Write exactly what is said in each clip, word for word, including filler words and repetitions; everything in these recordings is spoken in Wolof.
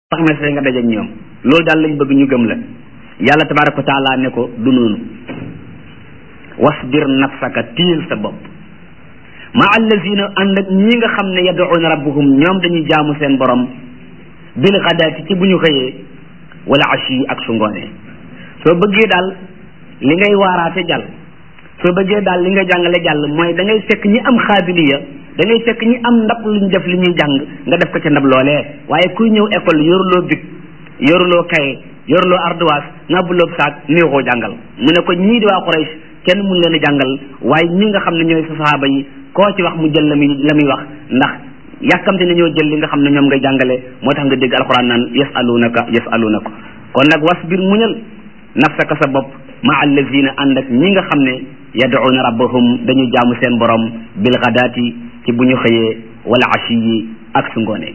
xamante ne nga daje ak ñoom loolu daal lañ bëgg ñu gëm la yàlla tabaraka wa taala ne ko du noonu wasbir nafsaka tiil sa bopp ma allazina ànd ak ñi nga xam ne yad'una rabbahum ñoom dañuy jaamu seen borom bil xadaati ci bu ñu xëyee wala ashi ak su ngoonee soo bëggee daal li ngay waaraate jàll soo bëggee daal li nga jàngale jàll mooy da ngay fekk ñi am xaabiliya da ngay fekk ñi am ndab luñ def li ñuy jàng nga def ko ca ndab loolee waaye kuy ñëw école yoruloo bic yoruloo kaye yoruloo ardoise ngàbbuloo saak néexoo jàngal mu ne ko ñii di waa Quraysh kenn mun leen a jàngal waaye ñi nga xam ne ñooy sa sahaaba yi koo ci wax mu jël la muy la muy wax ndax yàkkamte na ñoo jël li nga xam ne ñoom ngay jàngale moo tax nga dégg alquran naan yasalunaka yasalunaka kon nag wasbir muñal nafsaka sa bopp ma allazina ànd ak ñi nga xam ne yad'una rabbahum dañuy jaamu seen borom bil ghadaati ci bu ñu xëyee wala ashi yi ak su ngoonee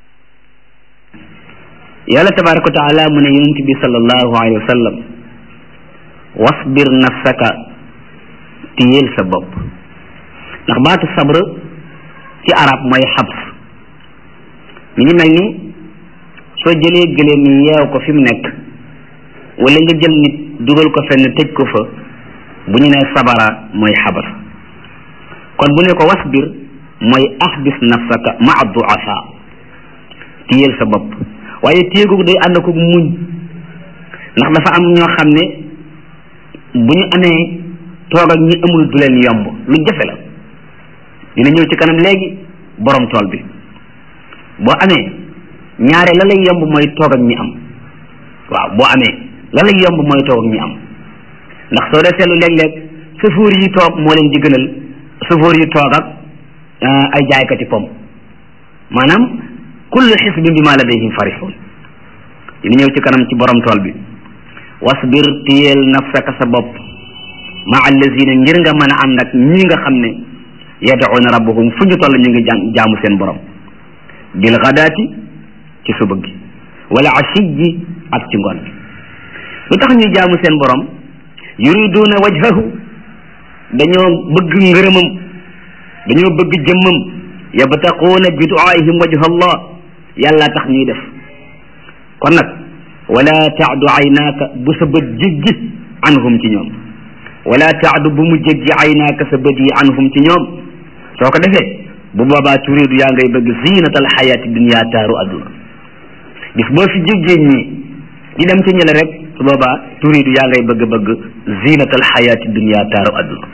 yàlla tabaraka wa taala mu ne yonent bi sallallahu alayhi wa sallam wasbir nafsaka tiyeel sa bopp ndax baatu sabr ci arab mooy xabs mi ngi mel ni soo jëlee gëléem yi yeew ko fi mu nekk wala nga jël nit dugal ko fenn tëj ko fa bu ñu nee sabara mooy xabas kon bu ne ko wasbir mooy ahbis nafsaka maa duafa téyeel sa bopp waaye téye googu day ànd ko muñ ndax dafa am ñoo xam ne bu ñu amee toog ak ñi amul du leen yomb lu jafe la dina ñëw ci kanam léegi borom tool bi boo amee ñaare la lay yomb mooy toog ak ñi am waaw boo amee la lay yomb mooy toog ak ñi am ndax soo dee seetlu léeg-léeg sëfoor yi toog moo leen di gënal sëfoor yi toog ak ay jaaykati pom maanaam kullu xisbin bi ma ladayhim farihun dina ñëw ci kanam ci borom tool bi wasbir tiyeel nafsaka sa bopp ma allazina ngir nga mën a ànd ak ñi nga xam ne yad'una rabbahum fu ñu toll ñu ngi jaamu seen borom bil ghadaati ci suba gi wala ashiyi ak ci ngoon bi lu tax ñuy jaamu seen borom yuriduna wajhahu dañoo bëgg ngërëmam dañoo bëgg jëmmam yabtaquuna bi du'aihim wajha allah yàlla tax ñuy def kon nag wala taadu aynaaka bu sa bët jéggi anhum ci ñoom wala taadu bu mu jéggi aynaaka sa bët yi anhum ci ñoom soo ko defee bu boobaa turidu yaa ngay bëgg zinata alxayaati dunia taaru adduna bis boo fi jéggee ñii di dem ci ñële rek su boobaa turidu yaa ngay bëgg bëgg zinata alxayaati dunia taaru adduna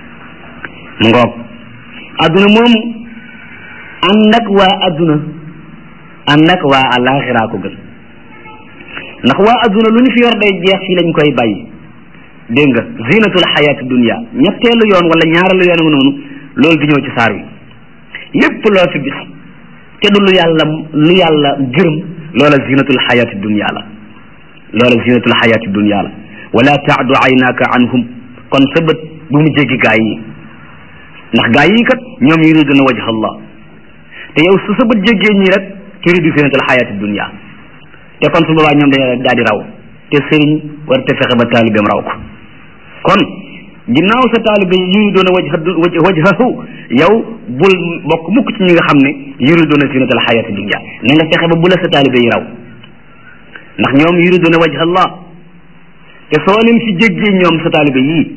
mu ngoog adduna moomu ànd ak waa adduna ànd ak waa alaxira ko gën ndax waa adduna lu ñu fi yor day jeex fii lañ koy bàyyi dégg nga zinatul xayaati dunia ñetteelu yoon wala ñaareelu yoon nga noonu loolu di ñëw ci saar wi lépp loo fi gis te du lu yàlla lu yàlla gërëm loola zinatul xayaati dunia la loola zinatul xayaati dunia la wala taadu aynaaka anhum kon sa bët bu mu jéggi gaay yi ndax gaay yi kat ñoom yuriduna wajha allah te yow su sa bët jéggee ñii rek turidu zinatul xayaati dunia te kon su boobaa ñoom dañoo daal di raw te sëriñ war te fexe ba taalibeem raw ko kon ginnaaw sa taalibe yuriduna wajha wajhahu yow bul bokk mukk ci ñi nga xam ne yuriduna zinatul xayaati dunia na nga fexe ba bu la sa taalibe yi raw ndax ñoom yuriduna wajha allah te soo leen fi jéggee ñoom sa taalibe yii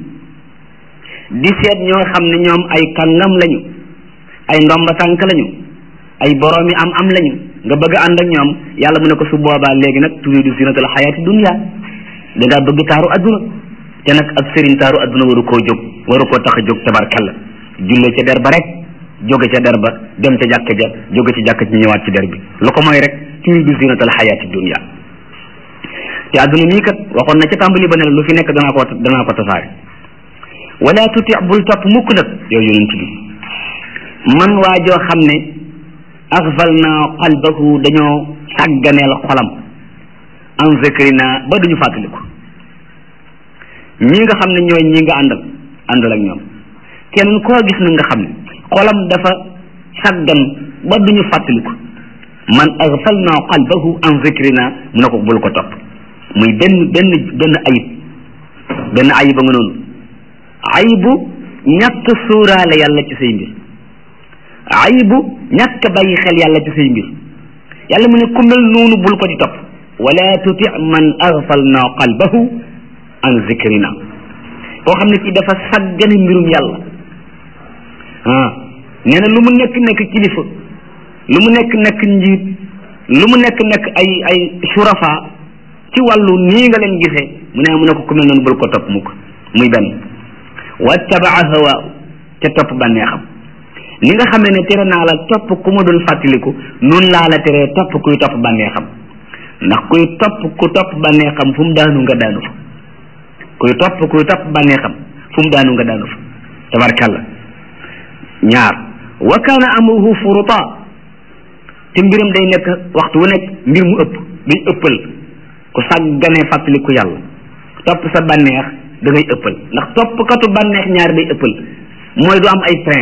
di seet ñoo xam ne ñoom ay kàngam lañu ay ndomba tànk lañu ay boroomi am am lañu nga bëgg a ànd ak ñoom yàlla mu ne ko su boobaa léegi nag turidu zinatal xayaati dunia da ngaa bëgg taaru adduna te nag ab sëriñ taaru adduna waru koo jóg waru koo tax a jóg tabarkalla jullee ca der ba rek jóge ca der ba dem ca jàkka ja jóge ci jàkka ji ñëwaat ci der bi lu ko mooy rek turidu zinatal xayaati dunia te adduna mii kat waxoon na ca tàmbali ba ne lu fi nekk danaa ko danaa ko tasaare wala tuti bul topp mukk nag yow yonent bi man waa joo xam ne axfalna qalbahu dañoo sàgganeel xolam an zikrina ba duñu fàttaliku ñi nga xam ne ñooy ñi nga àndal àndal ak ñoom kenn koo gis na nga xam ne xolam dafa sàggan ba duñu fàttaliku man axfalna qalbahu an zikrina mu ne ko bul ko topp muy benn benn benn ayib benn ayiba nga noonu ayibu ñàkk suuraale yàlla ci say mbir ayibu ñàkk bàyyi xel yàlla ci say mbir yàlla mu ne ku mel noonu bul ko di topp wala tuti man aghfalna qalbahu an zikrina koo xam ne ci dafa saggane mbirum yàlla ah nee na lu mu nekk nekk kilifa lu mu nekk nekk njiit lu mu nekk nekk ay ay shurafa ci wàllu nii nga leen gisee mu ne mu ne ko ku mel noonu bul ko topp mukk muy benn wattabaa hawa ca topp bànneexam ni nga xamee ne tere naa la topp ku ma doon fàttaliku noonu laa la teree topp kuy topp bànneexam ndax kuy topp ku topp bànneexam fu mu daanu nga daanu fa kuy topp kuy topp bànneexam fu mu daanu nga daanu fa tabarkàlla ñaar wa kaana amruhu furuta te mbiram day nekk waxtu wu nekk mbir mu ëpp day ëppal ku sàgganee fàttaliku yàlla topp sa bànneex da ngay ëppal ndax toppkatu bànneex ñaar day ëppal mooy du am ay frein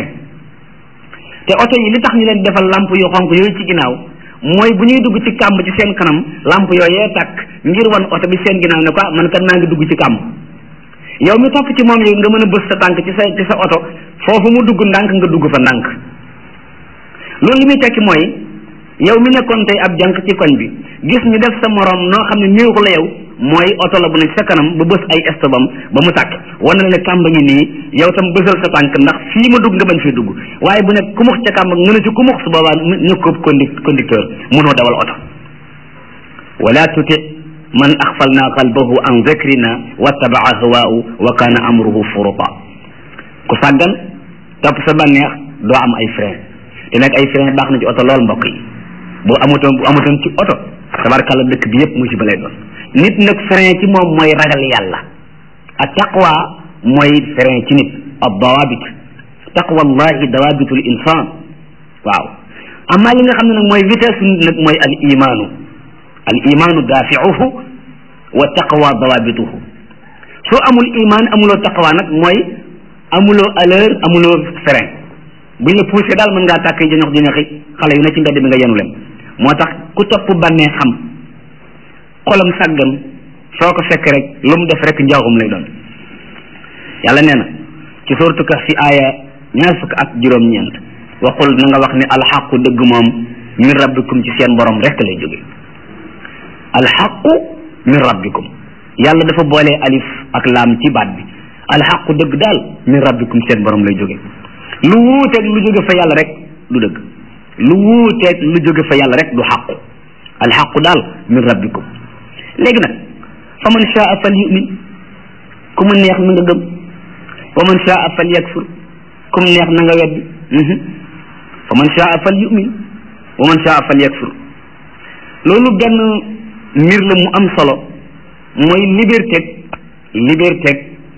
te oto yi li tax ñu leen defal lamp yu xonk yooyu ci ginnaaw mooy bu ñuy dugg ci kàmb ci seen kanam lamp yooyee tàkk ngir wan oto bi seen ginnaaw ne ko man kat maa ngi dugg ci kàmb yow mi topp ci moom yow nga mën a bës sa tànk ci sa ci sa oto foofu mu dugg ndànk nga dugg fa ndànk loolu li muy tekki mooy yow mi nekkoon tey ab jànk ci koñ bi gis ñu def sa morom noo xam ne néexu la yow mooy oto la bu ne sa kanam ba bës ay estobam ba mu tàkk wane na ne kàmb ngi nii yow tam bësal sa tànk ndax fii ma dugg nga bañ fee dugg waaye bu nekk ku mux ca kàmb nga ne ci ku mux su boobaa ñu ko conducteur mënoo dawal oto wala tuti man axfalna qalbahu an zikrina wattabaa hawaahu wa kana amruhu furuta ku sàggan topp sa bànneex doo am ay frein te nag ay frein baax na ci oto lool mbokk yi boo amutoon bu amutoon ci oto tabarkàlla dëkk bi yëpp musiba lay doon nit nag frein ci moom mooy ragal yàlla ak taqwa mooy frein ci nit ab dawabit taqwa allahi dawabitul insan waaw amaa li nga xam ne nag mooy vitesse nit nag mooy al imaanu al imaanu daafiuhu wa taqwa dawabituhu soo amul iman amuloo taqwa nag mooy amuloo allure amuloo frein buñ la poussé daal mën ngaa tàkk jañox jañoxi xale yu ne ci mbedd bi nga yenu leen moo tax ku topp bànnee xam xolam sàggan soo ko fekk rek lu mu def rek njaaxum lay doon yàlla nee na ci sooratu Kahf fi aaya ñaar fukk ak juróom-ñeent waxul na nga wax ne alxaqu dëgg moom min rabbikum ci seen borom rek lay jóge alxaqu min rabbikum yàlla dafa boole alif ak laam ci baat bi alxaqu dëgg daal min rabbikum seen borom lay jóge lu wuuteeg lu jóge fa yàlla rek du dëgg lu wuuteeg lu jóge fa yàlla rek du xaqu alxaqu daal min rabbikum léegi nag fa man shaa fal yumin ku mu neex na nga gëm wa man shaa fal yakfur ku mu neex na nga weddi fa man shaa fal yumin wa man shaa fal yakfur loolu benn mbir la mu am solo mooy liberté liberté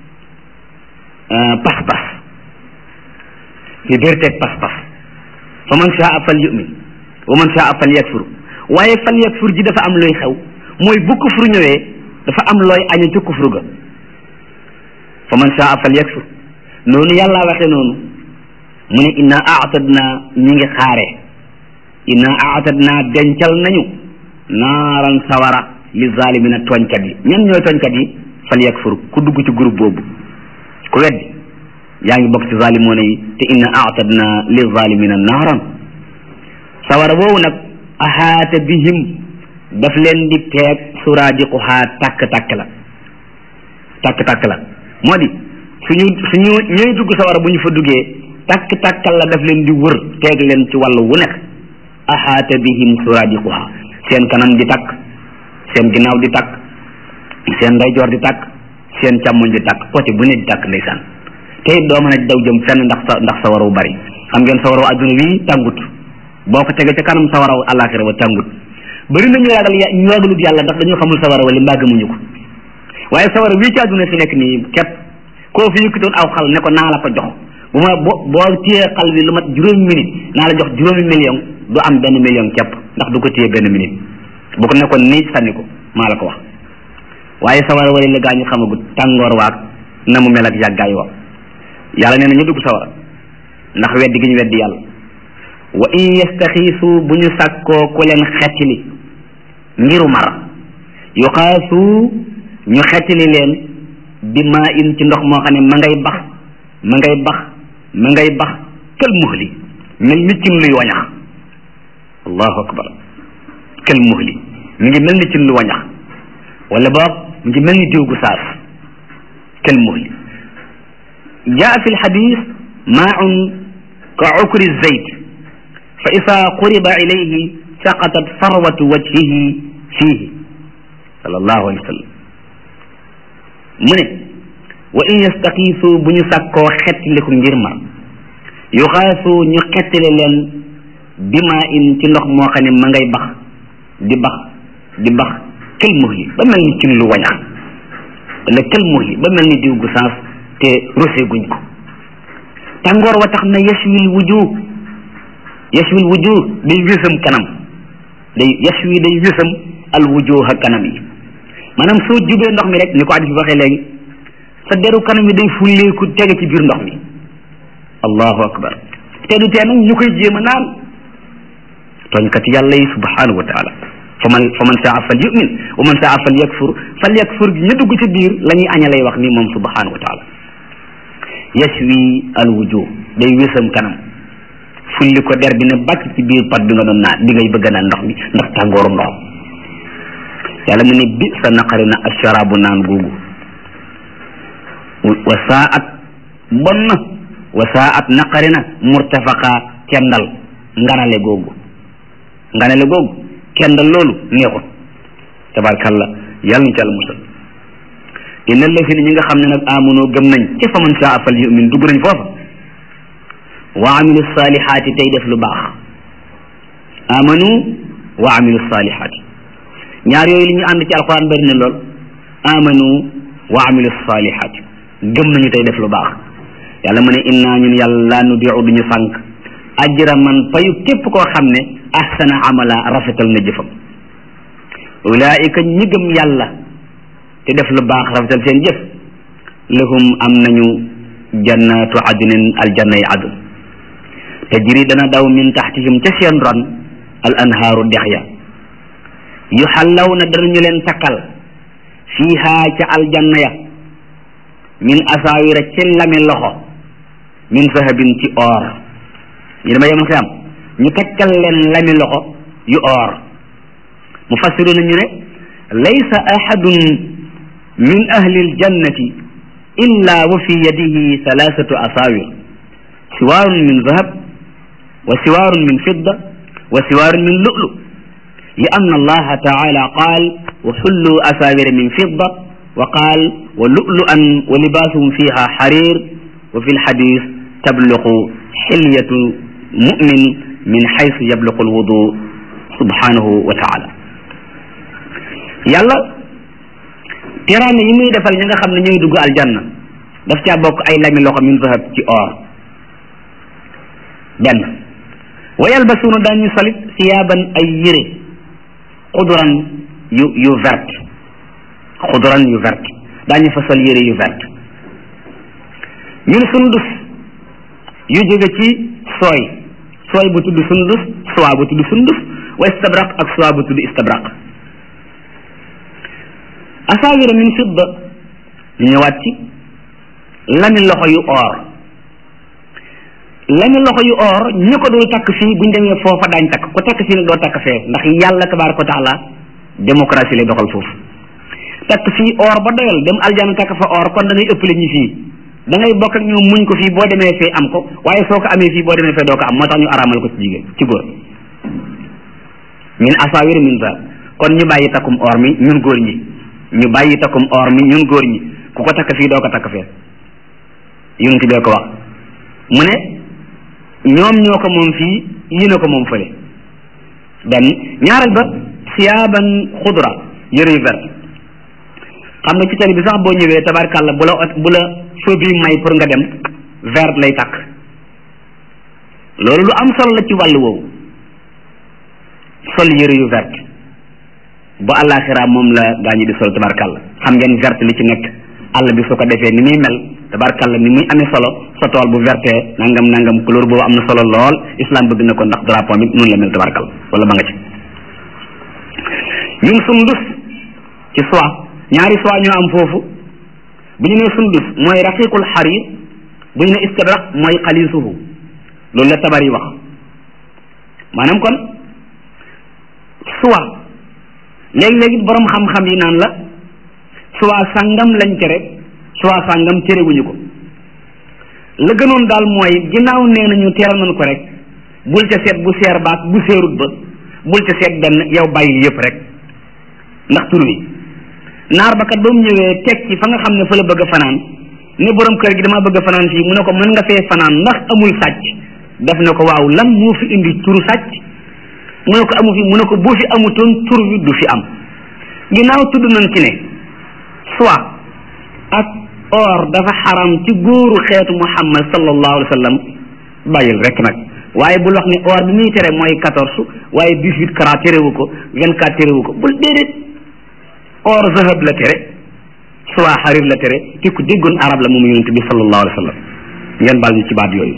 pas-pas liberté pas-pas fa man shaa fal yumin wa man shaa fal yakfur waaye fal yakfur ji dafa am looy xew mooy bu kufru ñëwee dafa am looy aña ci kufru ga fa man shaa fal yakfur noonu yàlla waxe noonu mu ne inna aatadna ñi ngi xaare inna aatadna dencal nañu naaran sawara li zalimina tooñkat yi ñan ñooy tooñkat yi fal yakfur ku dugg ci groupe boobu ku weddi yaa ngi bokk ci zalimoona yi te inna aatadna li zalimina naaran sawara boobu nag ahaata bihim daf leen di teeg suraadiquhaa tàkk-tàkk la tàkk-tàkk la moo di suñu suñu ñooy dugg sawara bu ñu fa duggee tàkk-tàkkal la daf leen di wër teeg leen ci wàllu wu nekk ahaata bihim suraadiquhaa seen kanam di tàkk seen ginnaaw di tàkk seen ndeyjoor di tàkk seen càmmoñ di tàkk côté bu ne di tàkk ndeysaan te it doo mën a daw jëm fenn ndax sa ndax sawara wu bari xam ngeen sawara wu adduna wi tàngut boo ko tegee ca kanam sawara wu àllaaxira wa tàngut bëri na ñu ragal ñu ragalut yàlla ndax dañoo xamul sawara wala mbaa gëmuñu ko waaye sawara wii ci àdduna si nekk nii képp koo fi yëkkatoon aw xal ne ko naa la ko jox bu ma bo boo téyee xal bi lu mat juróomi minute naa la jox juróomi million du am benn million képp ndax du ko téye benn minute bu ko nekkoon nii sànni ko maa la ko wax waaye sawara wala la gaa ñu xamagut tàngoor waag na mu mel ak yàggaay wa yàlla nee na ñu dugg sawara ndax weddi gi ñu weddi yàlla wa in yastaxiisu bu ñu sàkkoo ku leen xettili ngiru mar yuxaasu ñu xettili leen bi maa in ci ndox moo xam ne ma ngay bax ma ngay bax ma ngay bax kal muhli mel ni cim luy wañax allahu akbar kal muhli mi ngi mel ni cin lu wañax wala boog mi ngi mel ni diw gu saas kal muhli jaa fi lxadis maaun ka ukri zayt fa isa quriba ilayhi saqatat farwatu wajhihi fiihi sallallahu alayhi wa sallam mu ne wa in yastaqiisu bu ñu sàkkoo xettiliku ngir ma yuxaasu ñu xettile leen bima in ci ndox moo xam ne ma ngay bax di bax di bax kël muhli ba mel ni cin lu wañax wala kël muhli ba mel ni diw gu sens te rosé guñ ko tàngoor wa tax na yashwil wujuh yashwil wujuh day wésam kanam day yashwi day wésam al wujuh ak kanam yi maanaam soo jubee ndox mi rek ni ko hadis bi waxee léegi sa deru kanam yi day fulleeku tege ci biir ndox mi allahu akbar te du tee nag ñu koy jéem a naan tooñkat yàlla yi subhanahu wa taala fa man fa man saa fal yumin wa man saa fal yakfur fal yakfur gi ñu dugg ci biir la ñuy aña lay wax ni moom subhanahu wa taala yashwi al wujuh day wésam kanam fulli ko der bi ne bàcc ci biir pat bi nga doon naan bi ngay bëgg naan ndox mi ndax tàngoorum ndox yàlla mu ne bi sa naqari na asharabu naan googu wa saat bon na wa saat naqari na murtafaqa kendal nganale googu nganale googu kendal loolu neexut tabarkalla yàlla ñu ci àlla musal inna allazina ñi nga xam ne nag amunoo gëm nañ ci fa man saa fal yumin dugg nañ foofa wa amilu salihaati tey def lu baax amanu wa amilu salihaati ñaar yooyu li ñu ànd ci alquran bari na lool amanu wa amilu salihaati gëm nañu tey def lu baax yàlla mu ne inna ñun yàlla laa nudiu duñu sànq ajra man payu képp koo xam ne ahsana amala rafetal na jëfam ulaika ñi gëm yàlla te def lu baax rafetal seen jëf lahum am nañu jannatu adnin aljanna yi adn tajri dana daw min taxtihim ca seen ron al anhaaru dex ya yuxallawna danañu leen takkal fiiha ca aljanna ya min asaawira ci lami loxo min zahabin ci or ñu dama yemal xiyam ñu takkal leen lami loxo yu or mufassiruna ñu ne laysa ahadun min ahli aljannati illa wa fi yadihi thalathatu asawir siwarun min zahab wa siwarun min fidda wa siwarun min lu'lu li anna allaha ta'ala qaal wa hullu asawira min fidda wa qaal wa lu'lu'an wa libasuhum fiha harir wa fi lhadith tabluqu hilyatu mu'min min haythu yabluqu alwudu subhanahu wa ta'ala yàlla teraanga yi muy defal ñi nga xam ne ñuy dugg aljanna daf caa bokk ay lami loxo min zahab ci or benn wa yalbasuuna daañu solit siyaaban ay yére xuduran yu yu verte xuduran yu verte daañu fa sol yére yu verte ñun sundus yu jóge ci sooy sooy bu tudd sundus soie bu tudd sundus wa istabraq ak soie bu tudd istabraq asaawira min fidda ñu ñëwaat ci lami loxo yu or lami loxo yu or ñi ko dul takk fii buñ demee foofa daañ takk ku takk fii nag doo takk fee ndax yàlla tabaraka wa taala démocratie lay doxal foofu takk fii or ba doyal dem aljana takk fa or kon da ngay ëppale ñi fii da ngay bokk ak ñoom muñ ko fii boo demee fee am ko waaye soo ko amee fii boo demee fee doo ko am moo tax ñu araamal ko ci jigéen ci góor min asaawira min zahab kon ñu bàyyi takkum or mi ñun góor ñi ñu bàyyi takkum or mi ñun góor ñi ku ko takk fii doo ko takk fee yonent bee ko wax mu ne ñoom ñoo ko moom fii yéen a ko moom fële benn ñaareel ba siyaaban xudra yëre yu vert xam nga ci tali bi sax boo ñëwee tabarkàlla bu la bu la feu bi may pour nga dem vert lay takk loolu lu am solo la ci wàllu woowu sol yëre yu vert bu àllaaxira moom la gaa ñi di sol tabarkàlla xam ngeen vert li ci nekk àll bi su ko defee ni muy mel tabarkàlla ni muy amee solo sa tool bu verte nangam nangam couleur boobu am na solo lool islam bëgg na ko ndax drapeau mi noonu la mel tabarkàlla wala ba nga ci ñun sundus ci soie ñaari soie ñoo am foofu bu ñu nee sundus mooy raqiqul xarir bu ñu ne istabraq mooy xalisuhu loolu la tabar yi wax maanaam kon soie léegi-léegi borom xam-xam yi naan la suwaa sàngam lañ tere suwaa sàngam terewuñu ko la gënoon daal mooy ginnaaw nee nañu teral nañ ko rek bul ca seet bu seer baak bu seerut ba bul ca seet benn yow bàyyi yëpp rek ndax tur wi naar ba kat ba mu ñëwee teg ci fa nga xam ne fa la bëgg a fanaan ne borom kër gi damaa bëgg a fanaan fii mu ne ko mën nga fee fanaan ndax amul sàcc def na ko waaw lan moo fi indi turu sàcc mu ne ko amu fi mu ne ko boo fi amutoon tur wi du fi am ginnaaw tudd nañ ci ne soit ak or dafa xaram ci góoru xeetu muhammad sallallahu alayhi wa sallam bàyyil rek nag waaye bul wax ne or bi muy tere mooy quatorze waaye dix-huit carats terewu ko vingt-quatre terewu ko bul déedéet or zahab la tere soit xarir la tere te ku déggoon arab la moom yonent bi sallallahu alayhi wa sallam ngeen baal ñu ci baat yooyu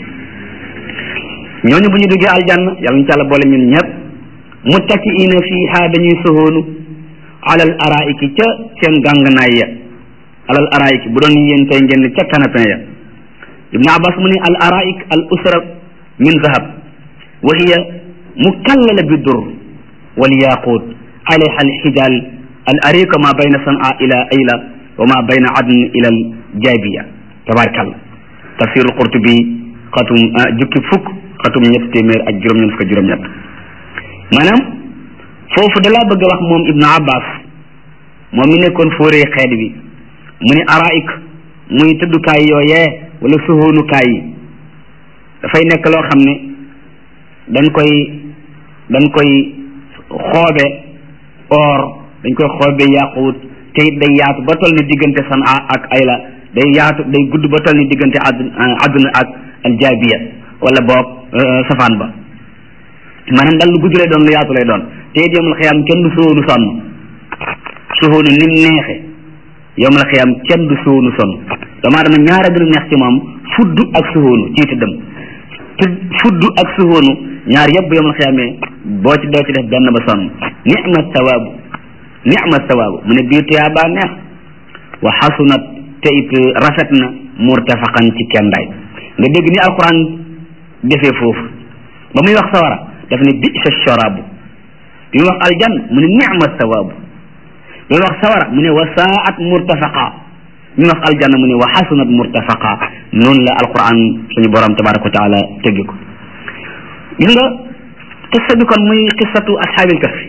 ñooñu bu ñu duggee aljanna yàlla ñu ci àlla boole ñun ñëpp muttakiina fiiha dañuy soxoonu alal araiki ca seen gàngnaay ya alal araiki bu doon yéen tey ngeen ca canapé ya ibnu abbas mu ne al araik al usra min zahab wa hiya mukallala bi dur wal yaqut alayha al hijal al arika ma bayna san'a ila ayla wa ma bayna adn ila al jabiya tabarakallah tafsir al qurtubi xatum jukki fukk xatum ñett téeméer ak juróom-ñett fukk juróom-ñett maanaam foofu dalaa bëgg a wax moom ibnu abbas moom mi nekkoon fóoree xeet bi mu ni araik muy tëddukaay yooyee wala suhoonukaay yi dafay nekk loo xam ne dañ koy dañ koy xoobe or dañ koy xoobe yaaquut te it day yaatu ba toll ni diggante Sanaa ak Ayla day yaatu day gudd ba toll ni diggante àdduna ak aljaabiya wala boog safaan ba maanaam dal lu gudd lay doon lu yaatu lay doon te it yawmal xiyaam kenn du soonu sonn soonu ni mu neexe yawmal xiyaam kenn du soonu sonn damaa dama ñaara gën a neex ci moom fudd ak soonu ci tëddam te fudd ak soonu ñaar yëpp yawmal xiyaamee boo ci doo ci def benn ba sonn ni'ma sawaabu ni'ma sawaabu mu ne bii tuyaa baa neex wa xasunat te it rafet na murtafaqan ci kendaay nga dégg ni alquran defee foofu ba muy wax sawara daf ne bisa sharabu bi muy wax aljan mu ne ni'ma sawaabu bi muy wax sawara mu ne wa saat murtafaqa bi muy wax aljanna mu ne wa xasunat murtafaqa noonu la alquran suñu borom tabaraka wa taala tëggi ko gis nga qissa bi kon muy qissatu ashaabil kahfi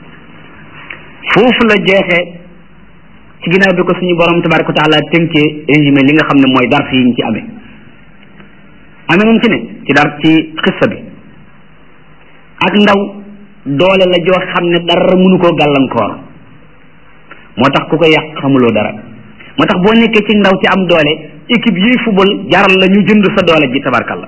foofu la jeexee ci ginnaaw bi ko suñu borom tabaraka wa taala tënkee résumé li nga xam ne mooy dars yi ñu ci amee amee nañ ci ne ci dar ci qissa bi ak ndaw doole la joo xam ne dara mënu koo gàllankoor moo tax ku ko yàq xamuloo dara moo tax boo nekkee ci ndaw ci am doole équipe yi football jaral la ñu jënd sa doole ji tabarkalla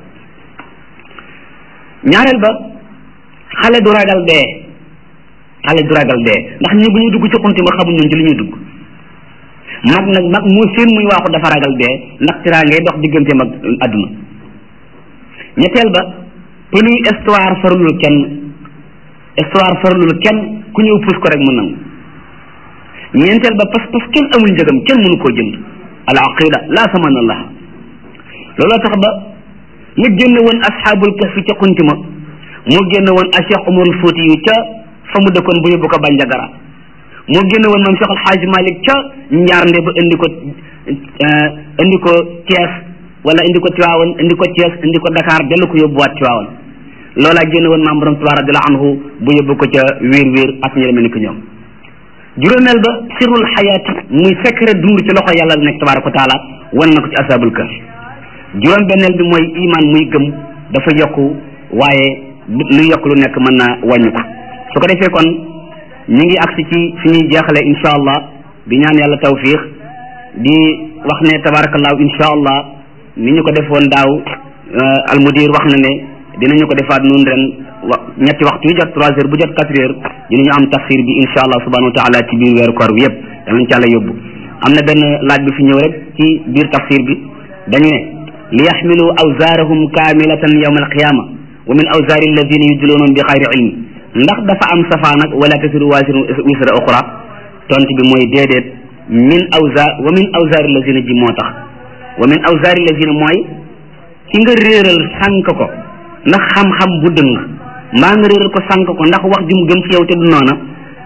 ñaareel ba xale du ragal dee xale du ragal dee ndax ñi bu ñu dugg ci xunti ma xamuñ ñun ci li ñuy dugg mag nag mag mu seen muy waaxu dafa ragal dee ndax tiraa ngay dox diggante mag adduna ñetteel ba pënuy histoire farlul kenn histoire farlul kenn ku ñëw puus ko rek mu nangu ñeenteel ba pas pas kenn amul njëgam kenn mënu koo jënd al aqida laa saman allah looloo tax ba ñu génn woon asxaabul kahfi ca xunti ma moo génn woon a Cheikh Umarul Fouti yu ca fa mu dëkkoon bu yóbbu ko Bandiagara moo génn woon moom Cheikh Al Hadj Malick ca Njaarnde ba indi ko indi ko Thiès wala indi ko Tiwaawan indi ko Thiès indi ko Dakar dellu ko yóbbuwaat Tiwaawan loolaa génn woon maam borom Tuubaa radiyallaahu anhu bu yóbbu ko ca wiir wiir ak ñu mel ni ko ñoom juróomeel ba sirrul xayaati muy secret dund ci loxo yàlla la nekk tabaaraka wa taala wan na ko ci ashaabul kahfi juróom benneel bi mooy iman muy gëm dafa yokku waaye lu yokk lu nekk mën naa wàññi ko su ko defee kon ñu ngi agsi ci fi ñuy jeexale insha allah di ñaan yàlla tawfiq di wax ne tabarakallahu insha allah ni ñu ko defoon daaw almudir wax na ne dinañu ko defaat noonu ren wa ñetti waxtu yu jot trois heures bu jot quatre heures dinañu am tafsir bi insha allah subhanahu wa taala ci biir weeru koor bi yëpp danañ ci àlla yóbbu am na benn laaj bi fi ñëw rek ci biir tafsir bi dañu ne li yaxmilu awzaarahum kaamilatan yawma alqiyama wa min awzaari alladina yudluunahum bi xayri ilmi ndax dafa am safaan ak wala tasiru waasiru wisra uxra tont bi mooy déedéet min awzaar wa min awzaari alladina ji moo tax wa min awzaari alladina mooy ki nga réeral sànk ko ndax xam-xam bu dëng mbaa nga réeral ko sànk ko ndax wax ji mu gëm ci yow te du noona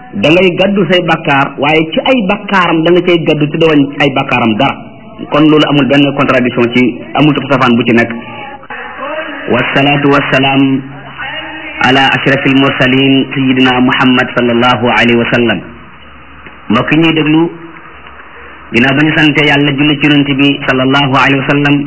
da ngay gaddu say bakkaar waaye ci ay bakkaaram da nga cay gaddu te doo wàññi ay bakkaaram dara kon loolu amul benn contradiction ci amul tax safaan bu ci nekk wasalaatu wasalaam ala ashrafil mursalin sayidina muhammad sallallahu alayhi wa sallam mbokk ñuy déglu ginnaaw ba ñu sante yàlla julli ci yonent bi sallallahu alayhi wa sallam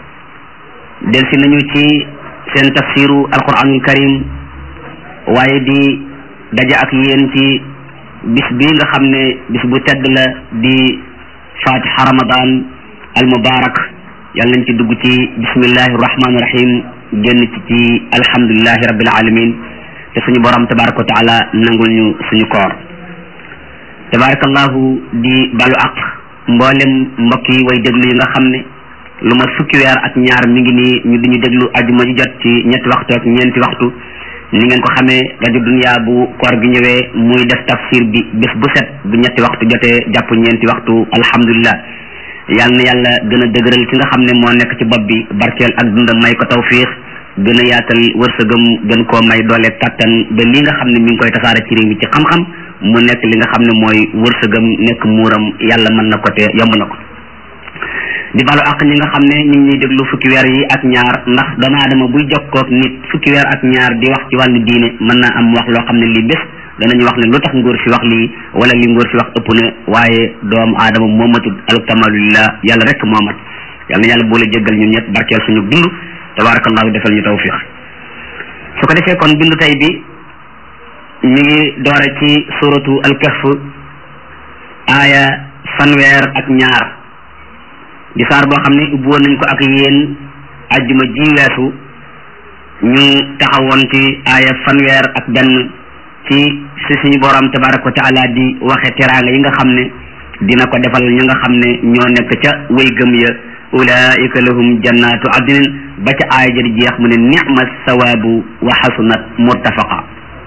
delsi nañu ci seen tafsiru alquranul karim waaye di daje ak yéen ci bis bi nga xam ne bis bu tedd la di fatiha ramadan al mubarak yàlla nañ ci dugg ci bismillahi rahmani rahim génn ci ci alhamdulillahi rabbil alamin te suñu borom tabaraka wa taala nangul ñu suñu koor tabarakallahu di balu ak mboolem mbokk yi way déglu yi nga xam ne lu ma fukki weer ak ñaar mi ngi nii ñu duñu déglu ajuma ji jot ci ñetti waxtu ak ñeenti waxtu ni ngeen ko xamee rajo dunya bu koor gi ñëwee muy def tafsir bi bés bu set bu ñetti waxtu jotee jàpp ñeenti waxtu alhamdulillah yal na yàlla gën a dëgëral ki nga xam ne moo nekk ci bopp bi barkeel ak dundam may ko tawfiix gën a yaatal wërsëgam gën koo may doole kattan ba li nga xam ne mi ngi koy tasaare ci réew mi ci xam-xam mu nekk li nga xam ne mooy wërsëgam nekk muuram yàlla mën na ko te yomb na ko di balu ak ñi nga xam ne ñu ngi ñuy déglu fukki weer yi ak ñaar ndax doomu aadama buy jokkoog nit fukki weer ak ñaar di wax ci wàllu diine mën naa am wax loo xam ne lii bés danañu wax ne lu tax ngóor si wax lii wala li ngóor si wax ëpp na waaye doomu aadama moo matul alkamalulillah yàlla rek moo mat yàlla na yàlla boole jéggal ñun ñëpp barkeel suñu dund tabarakallahu defal ñu tawfiq su ko defee kon bindu tey bi ñu ngi doore ci suratu alkahf aaya fanweer ak ñaar di saar boo xam ne ubbi woon nañ ko ak yéen ajjuma ji weesu ñu taxawoon ci aaya fanweer ak benn ci si suñu borom tabaraka wa taala di waxe teraanga yi nga xam ne dina ko defal ñi nga xam ne ñoo nekk ca way gëm ya ulaika lahum jannatu adnin ba ca aaya ja di jeex mu ne ni'ma sawaabu wa hasunat murtafaqa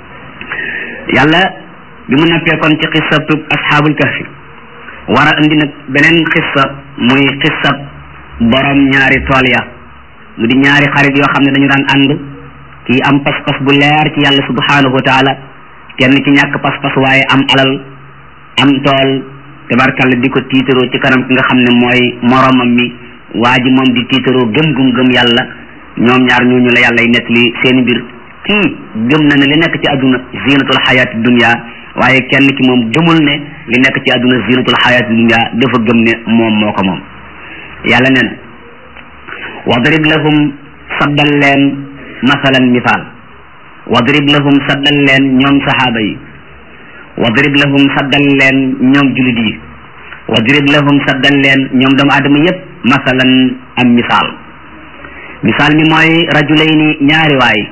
yàlla bi mu nappee kon ci xissatu ashaabul kahfi war a indi nag beneen xissa muy xissab borom ñaari tool ya mu di ñaari xarit yoo xam ne dañu daan ànd kii am pas-pas bu leer ci yàlla subhanahu wa taala kenn ci ñàkk pas-pas waaye am alal am tool tabarkalla di ko tiitaroo ci kanam ki nga xam ne mooy moromam mi waa ji moom di tiitaroo gëm gum gëm yàlla ñoom ñaar ñooñu la yàlla y nekk li seeni mbir kii gëm na ne li nekk ci àdduna zinatul xayaati dunya waaye kenn ki moom gëmul ne li nekk ci àdduna zinatul xayaati dunya dafa gëm ne moom moo ko moom yàlla nee na wadrib lahum saddal leen masalan misaal wadrib lahum saddal leen ñoom saxaaba yi wadrib lahum saddal leen ñoom julit yi wadrib lahum saddal leen ñoom doomu aadama yépp masalan am misaal misaal mi mooy rajulayni ñaari waay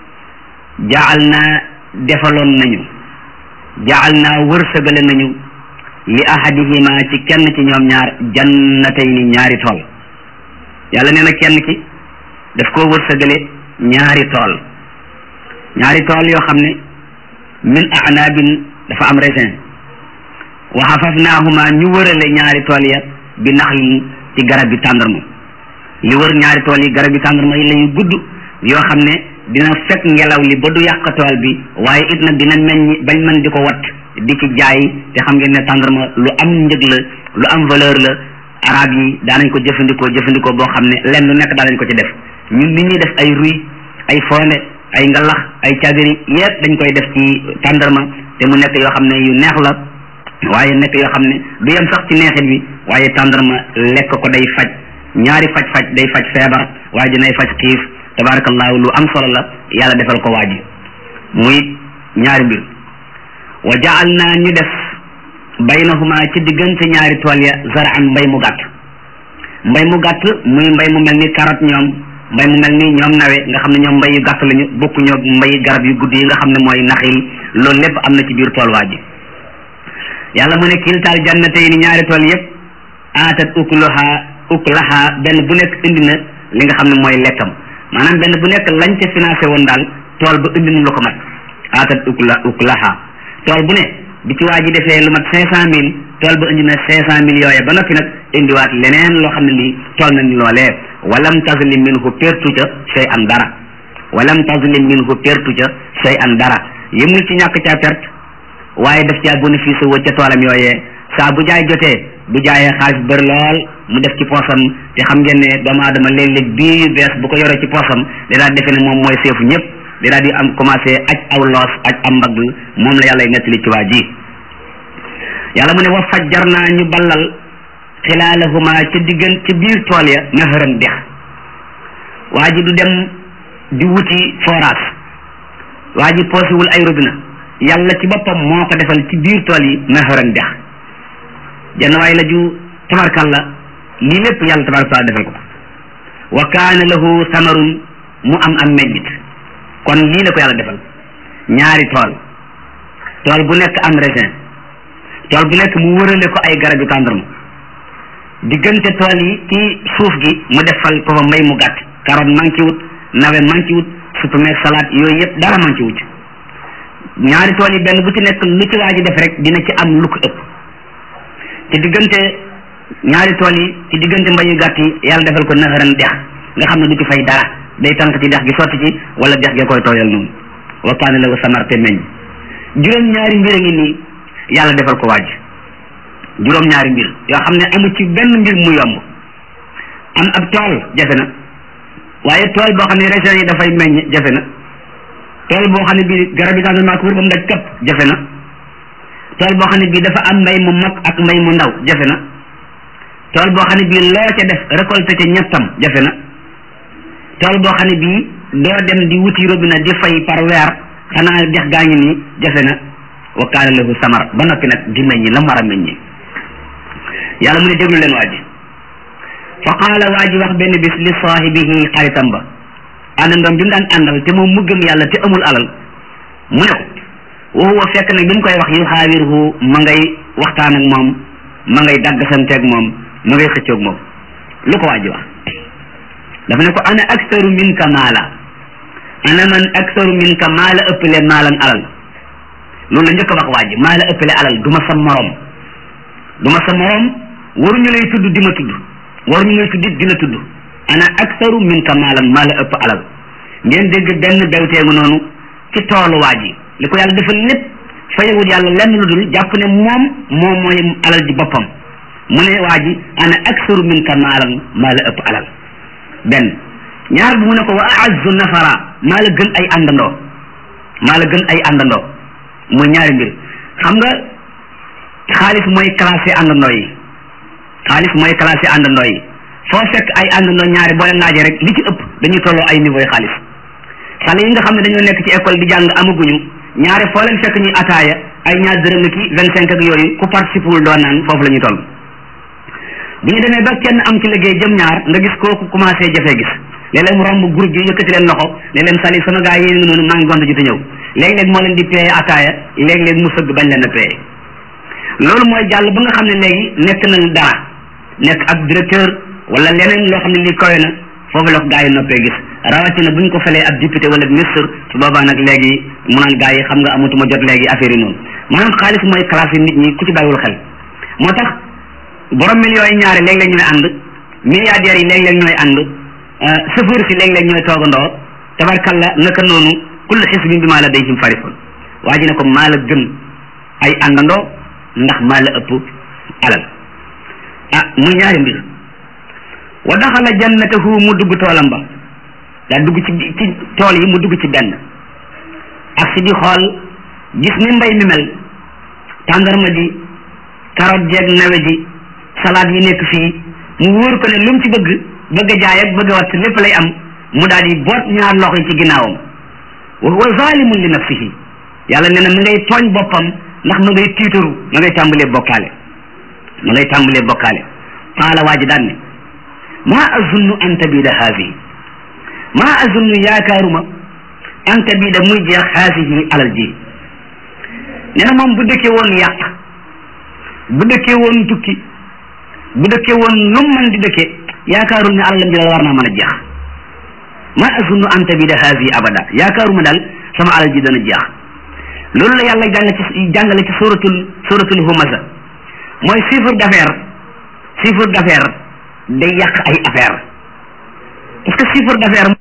jaal naa defaloon nañu jaal naa wërsëgale nañu li ahadihima ci kenn ci ñoom ñaar jannatayni ñaari tool yàlla nee na kenn ki daf koo wërsëgale ñaari tool ñaari tool yoo xam ne min a'nabin dafa am raisin wa hafafnahuma ñu wërale ñaari tool ya bi naxlin ci garab bi tàndarma li wër ñaari tool yi garab bi tàndarma yi lañu gudd yoo xam ne dina fekk ngelaw li ba du yàq tool bi waaye it nag dina meññ bañ mën di ko wat di ci jaay te xam ngeen ne tàndarma lu am njëg la lu am valeur la arab yi daanañ ko jëfandikoo jëfandikoo boo xam ne lenn lu nekk daanañ ko ci def ñun li ñuy def ay ruy ay fonde ay ngalax ay cagari yépp dañ koy def ci tàndarma te mu nekk yoo xam ne yu neex la waaye nekk yoo xam ne du yem sax ci neexit bi waaye tàndarma lekk ko day faj ñaari faj-faj day faj feebar waaye dinay faj xiif tabarakallahu lu am solo la yàlla defal ko waaji muy ñaari mbir wa jaal naa ñu def baynahuma ci diggante ñaari tool ya zaraan mbay mu gàtt mbay mu gàtt muy mbay mu mel ni carotte ñoom mbay mu mel ni ñoom nawe nga xam ne ñoom mbay yu gàtt lañu bokku ñoo mbay garab yu gudd yi nga xam ne mooy naxil loolu lépp am na ci biir tool waaji yàlla mu ne kiltaal jannatayni ñaari tool yépp aatat ukulaha ukulaha benn bu nekk indi na li nga xam ne mooy lekkam maanaam benn bu nekk lañ ca financé woon daal tool ba indi na lu ko mat aatat ukla ukulaha tool bu ne bi ci waa ji defee lu mat cinq cent mille tool ba indi na cinq cent mille yooye ba noppi nag indiwaat leneen loo xam ne lii tool nañ loolee walam tazlim minhu pertu ca shay an dara walam tazlim minhu pertu ca shay an dara yëmul ci ñàkk caa perte waaye daf caa bénéfice woo ca toolam yooyee saa bu jaay jotee bu jaayee xaalis bëri lool mu def ci poosam te xam ngeen ne doomu aadama léeg-léeg bii yu bees bu ko yoree ci poosam danaa defe ne moom mooy seefu ñëpp danaa di am commencé aj aw loos aj am mbagg moom la yàlla nettali ci waa ji yàlla mu ne wa fajjar naa ñu ballal xilaalahuma ca diggan ci biir tool ya naharan dex waa ji du dem di wuti forage waa ji poosiwul ay robinet yàlla ci boppam moo ko defal ci biir tool yi naharan dex jenn waay la ju tabarkalla lii lépp yàlla tabaraka taala defal ko wa kaana lahu samarun mu am am meññit kon lii la ko yàlla defal ñaari tool tool bu nekk am raisin tool bu nekk mu wërale ko ay garab yu tàndarma diggante tool yi ci suuf gi mu defal ko fa mbay mu gàtt carotte man ci wut nawe man ci wut supame salade yooyu yëpp dara man ci wut ñaari tool yi benn bu ci nekk lu ci waa ji def rek dina ci am lu ko ëpp ci diggante ñaari tool yi ci diggante mbay yu gàtt yi yàlla defal ko naxaran dex nga xam ne du ci fay dara day tànk ci dex gi sotti ci wala dex gi koy tooyal noonu wa kaana lahu samar te meññ juróom ñaari mbir a ngi nii yàlla defal ko waaj juróom ñaari mbir yoo xam ne amu ci benn mbir mu yomb am ab tool jafe na waaye tool boo xam ne région yi dafay meññ jafe na tool boo xam ne bii garab yi daal maa ko wër ba mu daj këpp jafe na tool boo xam ne bii dafa am mbay mu mag ak mbay mu ndaw jafe na tool boo xam ne bii loo ca def récolté ca ñettam jafe na tool boo xam ne bii doo dem di wuti robinet di fay par weer xanaa dex gaa ngi nii jafe na wa kaana lahu samar ba noppi nag di meññi la mu war a meññi yàlla mu ne déglu leen waa ji fa qaala waa ji wax benn bis li saahibihi xaritam ba àndandoom bi mu daan àndal te moom mu gëm yàlla te amul alal mu ne ko wa huwa fekk nag bi mu koy wax yu xaawiruhu ma ngay waxtaan ak moom ma ngay daggasanteeg moom ma ngay xëccoog moom lu ko waa ji wax dafa ne ko ana aktaru minka maala ana man aktaru minka maala ëppale maalan alal loolu la njëkk a wax waa ji maala ëppale alal du ma sa morom du ma sa morom waruñu lay tudd di ma tudd waruñu lay tudd di la tudd ana aktaru minka maalan maa la ëpp alal ngeen dégg benn bewteegu noonu ci toolu waa ji li ko yàlla defal lépp fayewul yàlla lenn lu dul jàpp ne moom moom mooy alal ji boppam mu ne waa ji ana aktaru minka maalan maa la ëpp alal benn ñaar bu mu ne ko wa aazzu nafara maa la gën ay àndandoo maa la gën ay àndandoo mooy ñaari mbir xam nga xaalis mooy classé àndandoo yi xaalis mooy classé àndandoo yi foo fekk ay àndandoo ñaari boo leen laajee rek li ci ëpp dañuy tolloo ay niveau yi xaalis xale yi nga xam ne dañoo nekk ci école di jàng amaguñu ñaari foo leen fekk ñuy ataaya ay ñaar dërëm ki vingt cinq ak yooyu ku participe wul doo naan foofu la ñuy toll bu ñu demee ba kenn am ci liggéey jëm ñaar nga gis kooku commencé jafee gis léeg-léeg mu romb groupe bi yëkkati leen loxo ne leen sali sama gaa yi ngi noonu maa ngi gont ji te ñëw léeg-léeg moo leen di paye ataaya léeg-léeg mu sëgg bañ leen a paye loolu mooy jàll ba nga xam ne léegi nekk nañ dara nekk ak directeur wala leneen loo xam ne lii koy na foofu la ko gaa yi noppee gis rawatina bu ñu ko falee ab député wala ministre su boobaa nag léegi mu naan gaa yi xam nga amatuma jot léegi affaire yi noonu maanaam xaalis mooy classé nit ñi ku ci bàyyiwul xel moo tax borom millions yi ñaari léeg-léeg ñooy ànd milliardaires yi léeg-léeg ñooy ànd chauffeur si léeg-léeg ñooy toogandoo tabarkalla naka noonu kullu xisbin bimaa ladayhim farihun waa ji ne ko maa la gën ay àndandoo ndax maa la ëpp alal ah muy ñaari mbir wa daxala jannatahu mu dugg toolam ba daa dugg ci ci tool yi mu dugg ci benn ak si di xool gis ni mbay mi mel tàndarma ji carotte jeeg nawe ji salade yi nekk fii mu wóor ko ne lu mu ci bëgg bëgg a jaay ak bëgg a wat lépp lay am mu daal di boot ñaar loxo yi ci ginnaawam wa huwa zalimun li nafsihi yàlla nee na mu ngay tooñ boppam ndax ma ngay tiitaru ma ngay tàmbalee bokkaale ma ngay tàmbalee bokkaale qaala waa ji daan ne maa azunnu an tabida haasihi maa azunnu yaakaaruma an tabida muy jeex haasihi alal ji nee na moom bu dëkkee woon yàq bu dëkkee woon tukki bu dëkkee woon nu mu mën di dëkkee yaakaarul ne alalam ji daal war naa mën a jeex maa azunnu an tabida haasihi abada yaakaaruma daal sama alal ji dana jeex loolu la yàlla jàng ci jàngale ci suratul suratul humaza mooy chiffre d'affaires chiffre d'affaires day yàq ay affaire parce que chiffre d'affaires